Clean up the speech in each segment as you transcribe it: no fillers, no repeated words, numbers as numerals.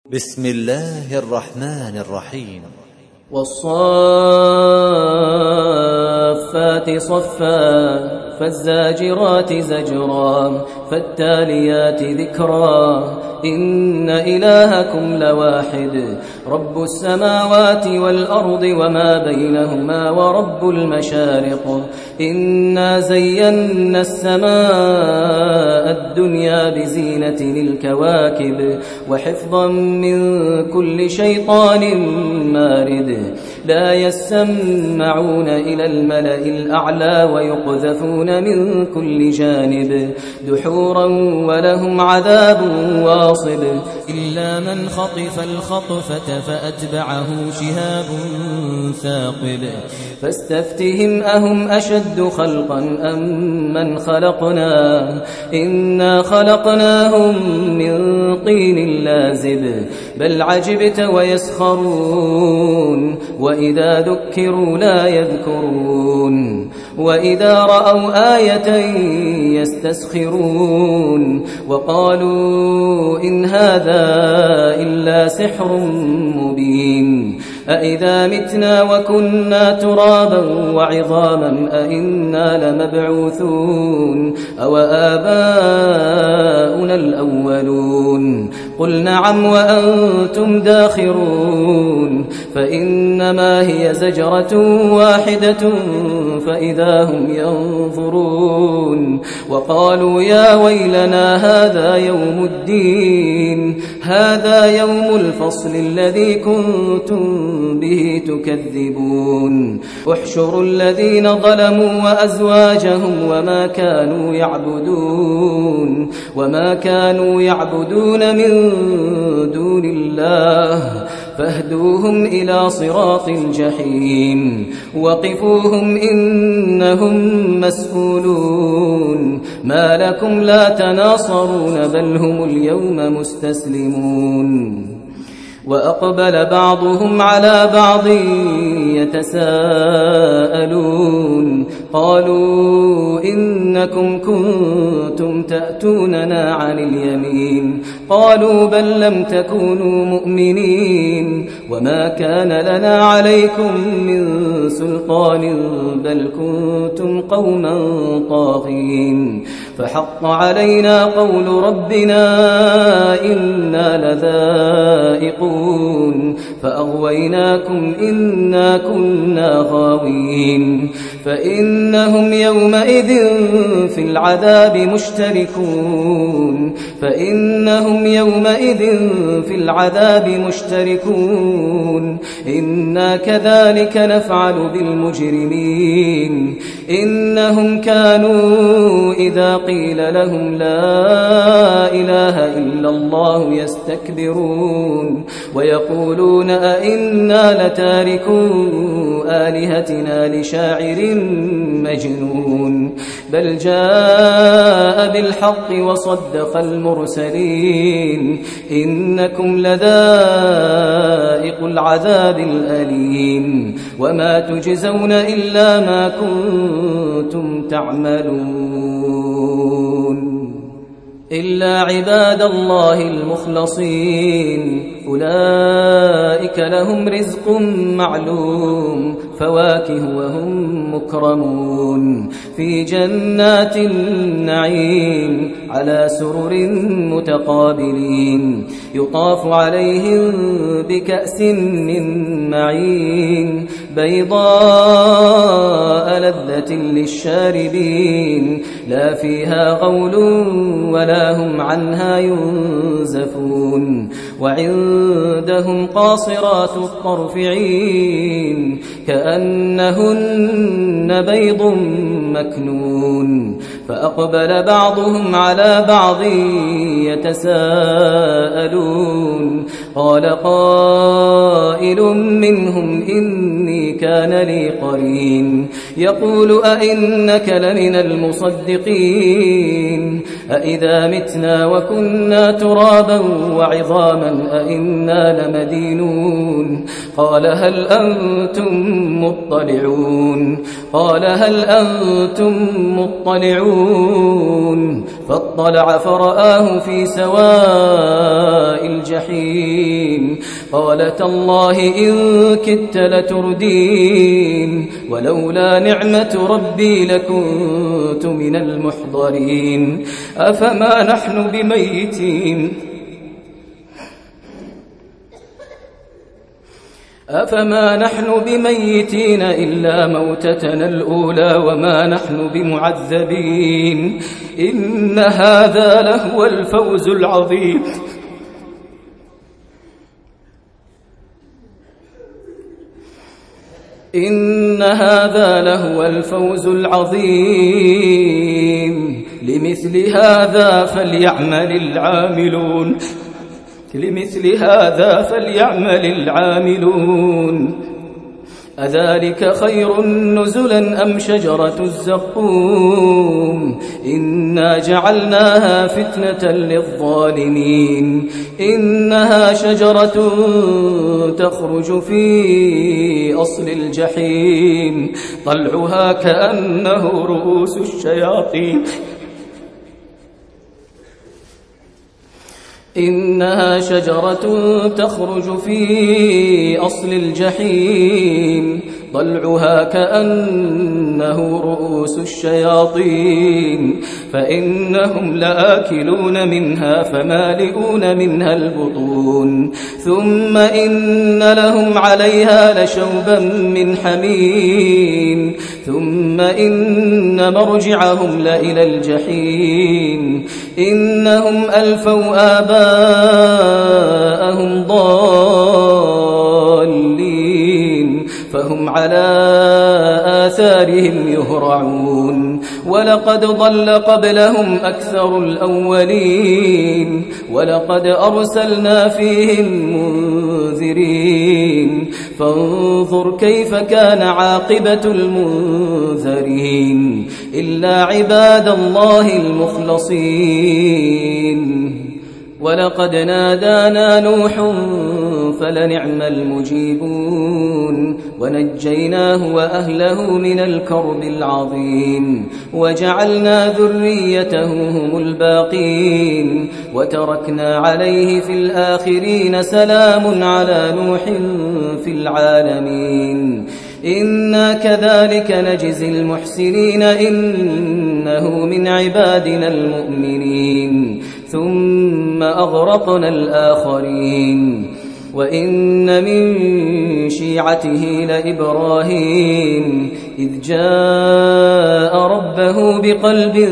بسم الله الرحمن الرحيم. والصافات صفا فالزاجرات زجرا فالتاليات ذكرا إن إلهكم لواحد رب السماوات والأرض وما بينهما ورب المشارق إنا زينا السماء الدنيا بزينة الكواكب وحفظا من كل شيطان مارد لا يسمعون إلى الملأ الأعلى ويقذفون من كل جانب دحورا ولهم عذاب واصب إلا من خطف الخطفة فأتبعه شهاب ثاقب فاستفتهم أهم أشد خلقا أم من خلقنا إنا خلقناهم من طين لازب بل عجبت ويسخرون وإذا ذكروا لا يذكرون وإذا رأوا آية يستسخرون وقالوا إن هذا إلا سحر مبين أإذا متنا وكنا ترابا وعظاما أإنا لمبعوثون أو آباؤنا الأولون قل نعم وأنتم داخرون فإنما هي زجرة واحدة فإذا هم ينظرون وقالوا يا ويلنا هذا يوم الدين هذا يوم الفصل الذي كنتم به تكذبون احشروا الذين ظلموا وأزواجهم وما كانوا يعبدون من دون الله فاهدوهم إلى صراط الجحيم وقفوهم إنهم مسؤولون ما لكم لا تناصرون بل هم اليوم مستسلمون وأقبل بعضهم على بعض يتساءلون قالوا إنكم كنتم تأتوننا عن اليمين قالوا بل لم تكونوا مؤمنين وما كان لنا عليكم من سلطان بل كنتم قوما طاغين فحق علينا قول ربنا إنا لذائقون فأغويناكم إنا كنا غاوين فإنهم يومئذ في العذاب مشتركون إنا كذلك نفعل بالمجرمين إنهم كانوا إذا قيل لهم لا إله إلا الله يستكبرون ويقولون أئنا لتاركو آلهتنا لشاعر مجنون بل جاء بالحق وصدق المرسلين إنكم لذائق العذاب الأليم وما تجزون إلا ما كنتم تعملون إلا عباد الله المخلصين أولئك لهم رزق معلوم فواكه وهم مكرمون في جنات النعيم على سرر متقابلين يطاف عليهم بكأس من معين بيضاء لذة للشاربين لا فيها غول ولا هم عنها ينزفون وعندهم قاصرات الطرف عين كأنهن بيض مكنون فأقبل بعضهم على بعض يتساءلون قال قائل منهم إني كان لي قرين يقول أئنك لمن المصدقين أئذا متنا وكنا ترابا وعظاما أئنا لمدينون قال هل أنتم مطلعون فاطلع فرآه في سواء الجحيم الجحيم قال تالله إن كدت لتردين ولولا نعمة ربي لكنت من المحضرين أفما نحن بميتين إلا موتتنا الأولى وما نحن بمعذبين إن هذا لهو الفوز العظيم لمثل هذا فليعمل العاملون أذلك خير نزلا أم شجرة الزقوم إنا جعلناها فتنة للظالمين إنها شجرة تخرج في أصل الجحيم طلعها كأنه رؤوس الشياطين إنها شجرة تخرج في أصل الجحيم ضلعها كأنه رؤوس الشياطين فإنهم لآكلون منها فمالئون منها البطون ثم إن لهم عليها لشوبا من حميم ثم إن مرجعهم لإلى الجحيم إنهم ألفوا آباءهم ضالين فهم على آثارهم يهرعون ولقد ضل قبلهم أكثر الأولين ولقد أرسلنا فيهم منذرين فانظر كيف كان عاقبة المنذرين إلا عباد الله المخلصين ولقد نادانا نوح فلنعم المجيبون ونجيناه وأهله من الكرب العظيم وجعلنا ذريته هم الباقين وتركنا عليه في الآخرين سلام على نوح في العالمين إنا كذلك نجزي المحسنين إنه من عبادنا المؤمنين ثم أغرقنا الآخرين وإن من شيعته لإبراهيم إذ جاء ربه بقلب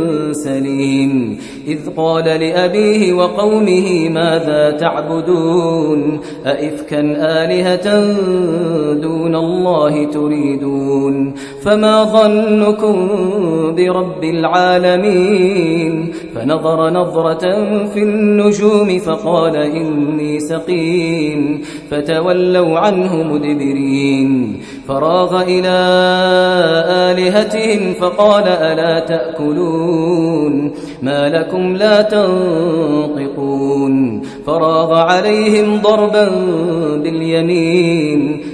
سليم إذ قال لأبيه وقومه ماذا تعبدون أئفكا آلهة دون الله تريدون فما ظنكم برب العالمين فنظر نظرة في النجوم فقال إني سقيم فتولوا عنه مدبرين فراغ إلى آلهتهم فقال ألا تأكلون ما لكم لا تنطقون فراغ عليهم ضربا باليمين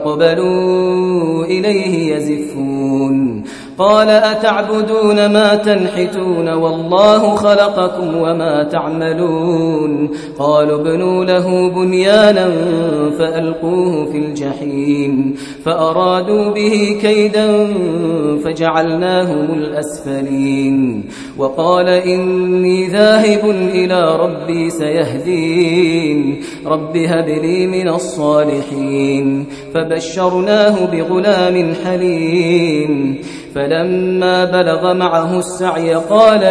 فأقبلوا إليه يزفون قال أتعبدون ما تنحتون والله خلقكم وما تعملون قالوا ابنوا له بنيانا فألقوه في الجحيم فأرادوا به كيدا فجعلناهم الأسفلين وقال إني ذاهب إلى ربي سيهدين رب هب لي من الصالحين فبشرناه بغلام حليم فلما بلغ معه السعي قال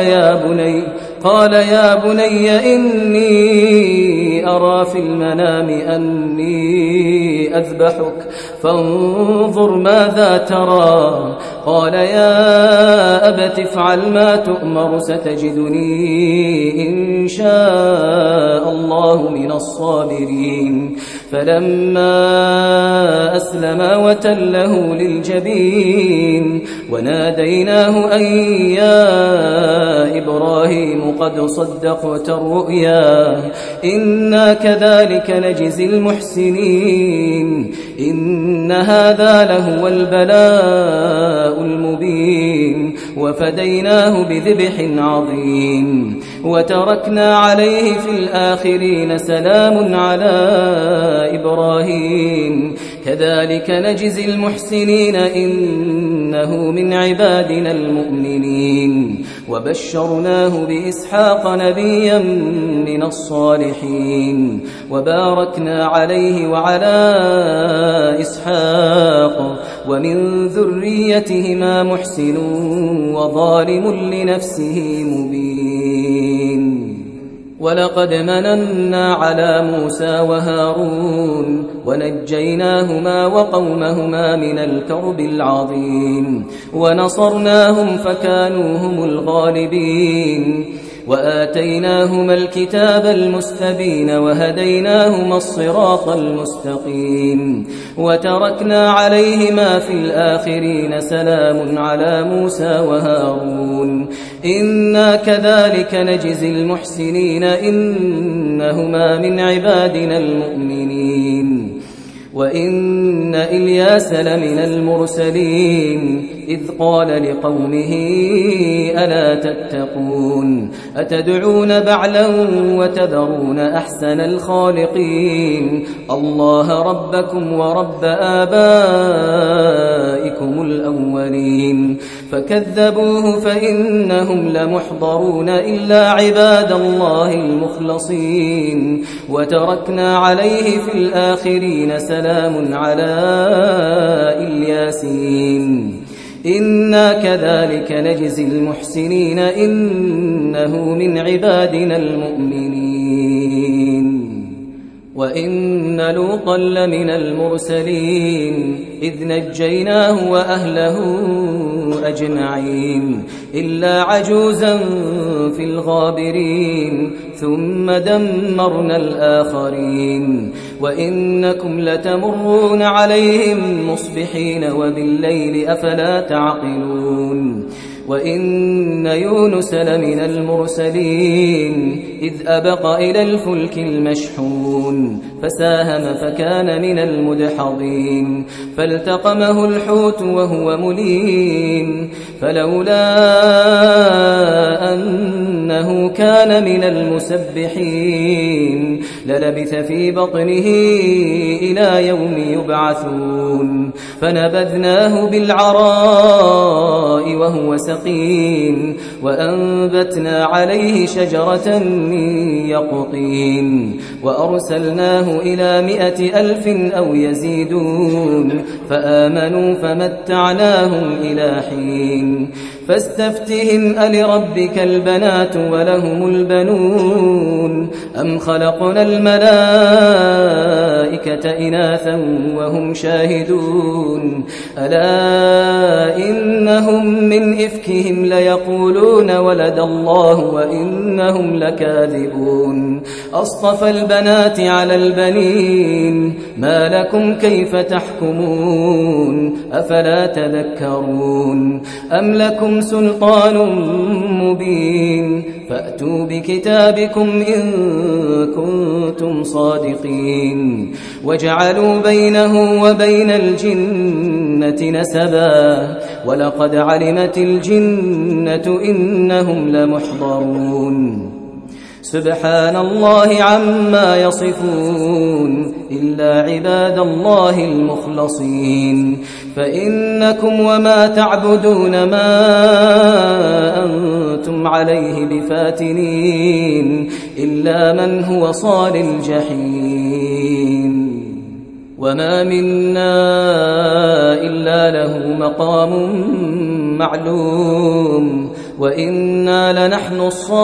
يا بني إني أرى في المنام أني أذبحك فانظر ماذا ترى قال يا أبت افعل ما تؤمر ستجدني إن شاء الله من الصابرين فلما أسلما وتله للجبين وناديناه أن يا إبراهيم قد صدقت الرؤيا إن إنا كذلك نجزي المحسنين إن هذا لهو البلاء المبين وفديناه بذبح عظيم وتركنا عليه في الآخرين سلام على إبراهيم كذلك نجزي المحسنين إنه من عبادنا المؤمنين وبشرناه بإسحاق نبيا من الصالحين وباركنا عليه وعلى إسحاق ومن ذريتهما محسن وظالم لنفسه مبين ولقد مننا على موسى وهارون ونجيناهما وقومهما من الكرب العظيم ونصرناهم فكانوا هم الغالبين وآتيناهما الكتاب المستبين وهديناهما الصراط المستقيم وتركنا عليهما في الآخرين سلام على موسى وهارون إنا كذلك نجزي المحسنين إنهما من عبادنا المؤمنين وإن إلياس لمن المرسلين إذ قال لقومه ألا تتقون أتدعون بعلا وتذرون أحسن الخالقين الله ربكم ورب آبائكم الأولين فكذبوه فإنهم لمحضرون إلا عباد الله المخلصين وتركنا عليه في الآخرين سلام على الياسين إنا كذلك نجزي المحسنين إنه من عبادنا المؤمنين وإن لوطا لمن المرسلين إذ نجيناه وأهله أجمعين إلا عجوزا في الغابرين ثم دمرنا الآخرين وإنكم لتمرون عليهم مصبحين وبالليل أفلا تعقلون وإن يونس لمن المرسلين إذ أبق إلى الفلك المشحون فساهم فكان من المدحضين فالتقمه الحوت وهو مليم فلولا أنه كان من المسبحين للبث في بطنه إلى يوم يبعثون فنبذناه بالعراء وهو سقيم وأنبتنا عليه شجرة من يقطين وأرسلناه إلى 100,000 أو يزيدون فآمنوا فمتعناهم إلى حين فاستفتهم ألربك البنات ولهم البنون أم خلقنا الملائكة إناثا وهم شاهدون ألا إنهم من إفكهم ليقولون ولد الله وإنهم لكاذبون أصطفى البنات على البنين ما لكم كيف تحكمون أفلا تذكرون أم لكم سلطان مبين فأتوا بكتابكم إن كنتم صادقين وجعلوا بينه وبين الجنة نسبا ولقد علمت الجنة إنهم لمحضرون سبحان الله عما يصفون إلا عباد الله المخلصين فإنكم وما تعبدون ما أنتم عليه بفاتنين إلا من هو صال الجحيم وما منا إلا له مقام معلوم وإنا لنحن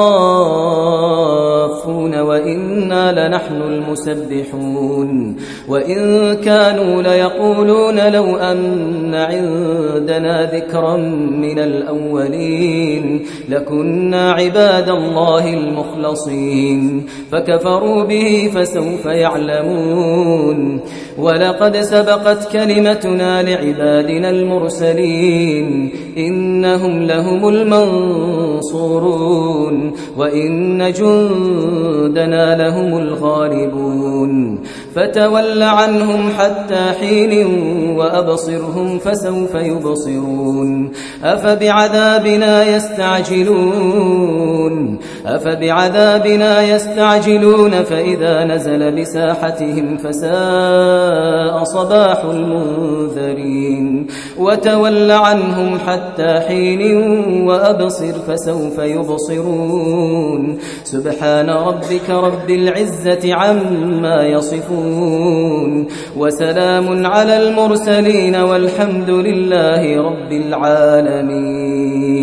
الصافون وإنا لنحن المسبحون وإن كانوا ليقولون لو أن عندنا ذكرا من الأولين لكنا عباد الله المخلصين فكفروا به فسوف يعلمون ولقد سبقت كلمتنا لعبادنا المرسلين إنهم لهم المنصورون المنصورون وإن جندنا لهم الغالبون فتول عنهم حتى حين وأبصرهم فسوف يبصرون أفبعذابنا يستعجلون فإذا نزل بساحتهم فساء صباح المنذرين وتول عنهم حتى حين وأبصر فسوف يبصرون سبحان ربك رب العزة عما يصفون وسلام على المرسلين والحمد لله رب العالمين.